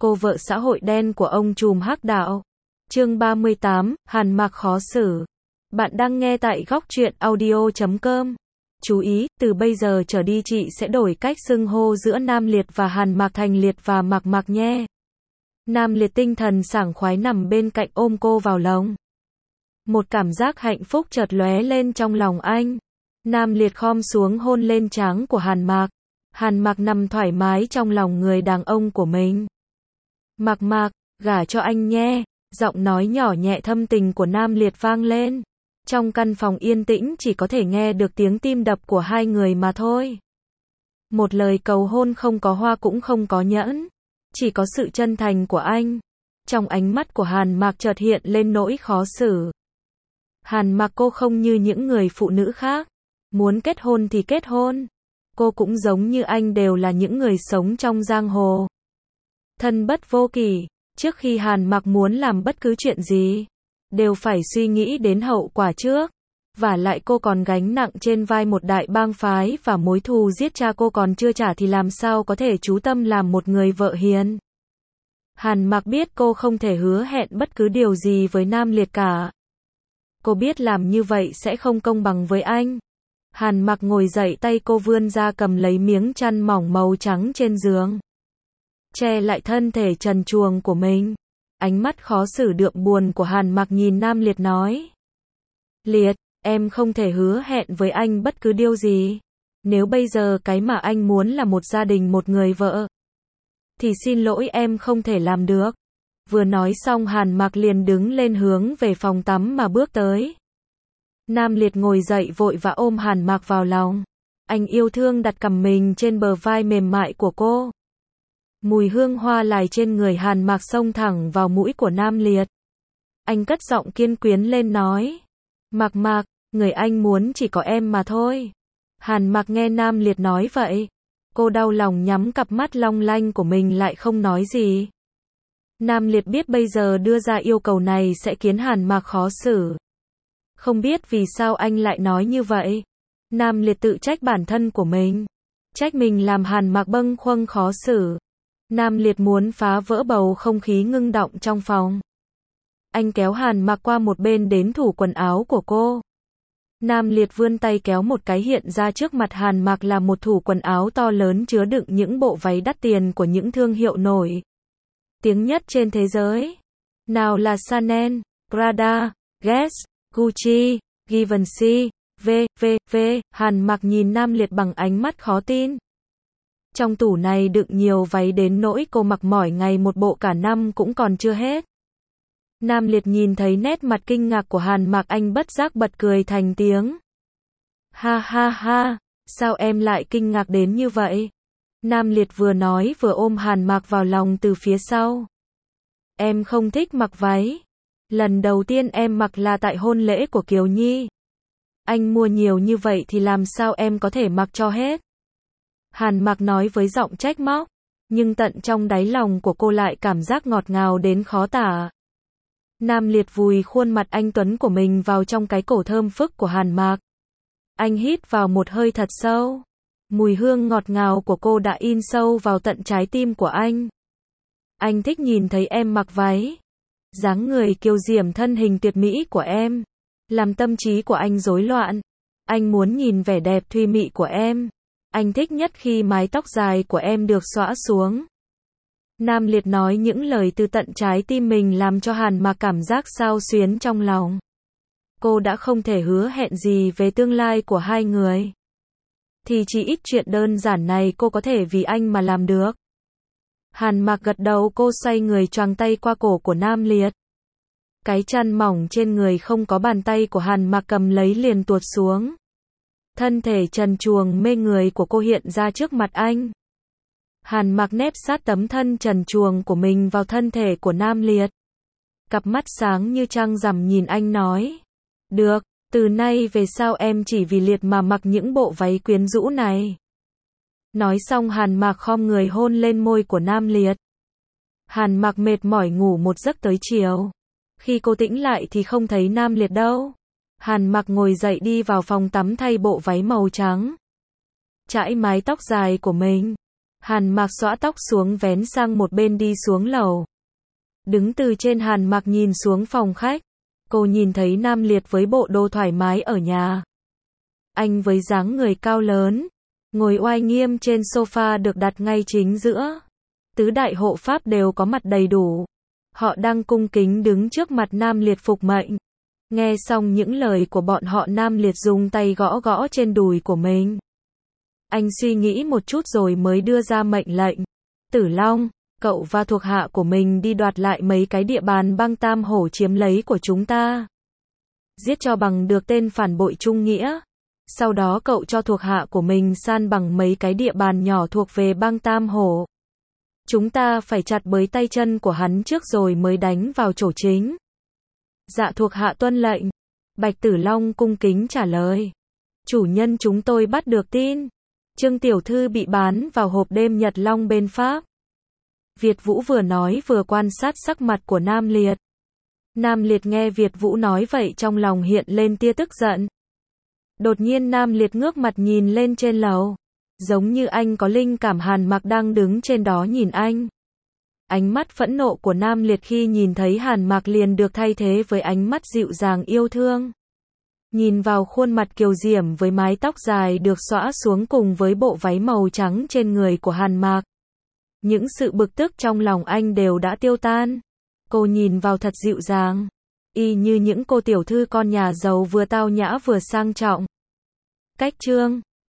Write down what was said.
cô vợ xã hội đen của ông trùm hắc đạo. Chương 38, Hàn Mạc khó xử. Bạn đang nghe tại góc truyện audio.com. Chú ý, từ bây giờ trở đi chị sẽ đổi cách xưng hô giữa Nam Liệt và Hàn Mạc thành Liệt và Mạc Mạc nhé. Nam Liệt tinh thần sảng khoái nằm bên cạnh ôm cô vào lòng. Một cảm giác hạnh phúc chợt lóe lên trong lòng anh. Nam Liệt khom xuống hôn lên trán của Hàn Mạc. Hàn Mạc nằm thoải mái trong lòng người đàn ông của mình. Mạc Mạc, gả cho anh nhé. Giọng nói nhỏ nhẹ thâm tình của Nam Liệt vang lên. Trong căn phòng yên tĩnh chỉ có thể nghe được tiếng tim đập của hai người mà thôi. Một lời cầu hôn không có hoa cũng không có nhẫn. Chỉ có sự chân thành của anh. Trong ánh mắt của Hàn Mạc chợt hiện lên nỗi khó xử. Hàn Mạc, cô không như những người phụ nữ khác. Muốn kết hôn thì kết hôn. Cô cũng giống như anh đều là những người sống trong giang hồ. Thân bất vô kỷ. Trước khi Hàn Mạc muốn làm bất cứ chuyện gì, đều phải suy nghĩ đến hậu quả trước. Và lại cô còn gánh nặng trên vai một đại bang phái và mối thù giết cha cô còn chưa trả thì làm sao có thể chú tâm làm một người vợ hiền. Hàn Mạc biết cô không thể hứa hẹn bất cứ điều gì với Nam Liệt cả. Cô biết làm như vậy sẽ không công bằng với anh. Hàn Mạc ngồi dậy, tay cô vươn ra cầm lấy miếng chăn mỏng màu trắng trên giường, che lại thân thể trần truồng của mình. Ánh mắt khó xử đượm buồn của Hàn Mạc nhìn Nam Liệt nói. Liệt, em không thể hứa hẹn với anh bất cứ điều gì. Nếu bây giờ cái mà anh muốn là một gia đình, một người vợ, thì xin lỗi, em không thể làm được. Vừa nói xong Hàn Mạc liền đứng lên hướng về phòng tắm mà bước tới. Nam Liệt ngồi dậy vội và ôm Hàn Mạc vào lòng. Anh yêu thương đặt cằm mình trên bờ vai mềm mại của cô. Mùi hương hoa lài trên người Hàn Mạc xông thẳng vào mũi của Nam Liệt. Anh cất giọng kiên quyết lên nói. Mạc Mạc, người anh muốn chỉ có em mà thôi. Hàn Mạc nghe Nam Liệt nói vậy, cô đau lòng nhắm cặp mắt long lanh của mình lại không nói gì. Nam Liệt biết bây giờ đưa ra yêu cầu này sẽ khiến Hàn Mạc khó xử. Không biết vì sao anh lại nói như vậy. Nam Liệt tự trách bản thân của mình. Trách mình làm Hàn Mạc bâng khuâng khó xử. Nam Liệt muốn phá vỡ bầu không khí ngưng đọng trong phòng. Anh kéo Hàn Mạc qua một bên đến tủ quần áo của cô. Nam Liệt vươn tay kéo một cái, hiện ra trước mặt Hàn Mạc là một tủ quần áo to lớn chứa đựng những bộ váy đắt tiền của những thương hiệu nổi tiếng nhất trên thế giới. Nào là Chanel, Prada, Guess, Gucci, Givenchy, v.v.v. Hàn Mạc nhìn Nam Liệt bằng ánh mắt khó tin. Trong tủ này đựng nhiều váy đến nỗi cô mặc mỏi ngày một bộ cả năm cũng còn chưa hết. Nam Liệt nhìn thấy nét mặt kinh ngạc của Hàn Mạc, anh bất giác bật cười thành tiếng. Ha ha ha, sao em lại kinh ngạc đến như vậy? Nam Liệt vừa nói vừa ôm Hàn Mạc vào lòng từ phía sau. Em không thích mặc váy. Lần đầu tiên em mặc là tại hôn lễ của Kiều Nhi. Anh mua nhiều như vậy thì làm sao em có thể mặc cho hết? Hàn Mạc nói với giọng trách móc, nhưng tận trong đáy lòng của cô lại cảm giác ngọt ngào đến khó tả. Nam Liệt vùi khuôn mặt anh tuấn của mình vào trong cái cổ thơm phức của Hàn Mạc. Anh hít vào một hơi thật sâu. Mùi hương ngọt ngào của cô đã in sâu vào tận trái tim của anh. Anh thích nhìn thấy em mặc váy. Dáng người kiều diễm, thân hình tuyệt mỹ của em làm tâm trí của anh rối loạn. Anh muốn nhìn vẻ đẹp thùy mị của em. Anh thích nhất khi mái tóc dài của em được xõa xuống. Nam Liệt nói những lời từ tận trái tim mình làm cho Hàn Mạc cảm giác xao xuyến trong lòng. Cô đã không thể hứa hẹn gì về tương lai của hai người, thì chỉ ít chuyện đơn giản này cô có thể vì anh mà làm được. Hàn Mạc gật đầu, cô xoay người choàng tay qua cổ của Nam Liệt. Cái chăn mỏng trên người không có bàn tay của Hàn Mạc cầm lấy liền tuột xuống. Thân thể trần truồng mê người của cô hiện ra trước mặt anh. Hàn Mạc nép sát tấm thân trần truồng của mình vào thân thể của Nam Liệt. Cặp mắt sáng như trăng rằm nhìn anh nói. Được, từ nay về sau em chỉ vì Liệt mà mặc những bộ váy quyến rũ này. Nói xong Hàn Mạc khom người hôn lên môi của Nam Liệt. Hàn Mạc mệt mỏi ngủ một giấc tới chiều. Khi cô tỉnh lại thì không thấy Nam Liệt đâu. Hàn Mạc ngồi dậy đi vào phòng tắm thay bộ váy màu trắng. Chải mái tóc dài của mình. Hàn Mạc xõa tóc xuống vén sang một bên đi xuống lầu. Đứng từ trên Hàn Mạc nhìn xuống phòng khách. Cô nhìn thấy Nam Liệt với bộ đồ thoải mái ở nhà. Anh với dáng người cao lớn, ngồi oai nghiêm trên sofa được đặt ngay chính giữa. Tứ đại hộ pháp đều có mặt đầy đủ. Họ đang cung kính đứng trước mặt Nam Liệt phục mệnh. Nghe xong những lời của bọn họ, Nam Liệt dùng tay gõ gõ trên đùi của mình. Anh suy nghĩ một chút rồi mới đưa ra mệnh lệnh. Tử Long, cậu và thuộc hạ của mình đi đoạt lại mấy cái địa bàn băng Tam Hổ chiếm lấy của chúng ta. Giết cho bằng được tên phản bội Trung Nghĩa. Sau đó cậu cho thuộc hạ của mình san bằng mấy cái địa bàn nhỏ thuộc về băng Tam Hổ. Chúng ta phải chặt bới tay chân của hắn trước rồi mới đánh vào chỗ chính. Dạ thuộc hạ tuân lệnh. Bạch Tử Long cung kính trả lời. Chủ nhân, chúng tôi bắt được tin. Trương tiểu thư bị bán vào hộp đêm Nhật Long bên Pháp. Việt Vũ vừa nói vừa quan sát sắc mặt của Nam Liệt. Nam Liệt nghe Việt Vũ nói vậy trong lòng hiện lên tia tức giận. Đột nhiên Nam Liệt ngước mặt nhìn lên trên lầu. Giống như anh có linh cảm Hàn Mạc đang đứng trên đó nhìn anh. Ánh mắt phẫn nộ của Nam Liệt khi nhìn thấy Hàn Mạc liền được thay thế với ánh mắt dịu dàng yêu thương. Nhìn vào khuôn mặt kiều diễm với mái tóc dài được xõa xuống cùng với bộ váy màu trắng trên người của Hàn Mạc. Những sự bực tức trong lòng anh đều đã tiêu tan. Cô nhìn vào thật dịu dàng. Y như những cô tiểu thư con nhà giàu vừa tao nhã vừa sang trọng. Cách chương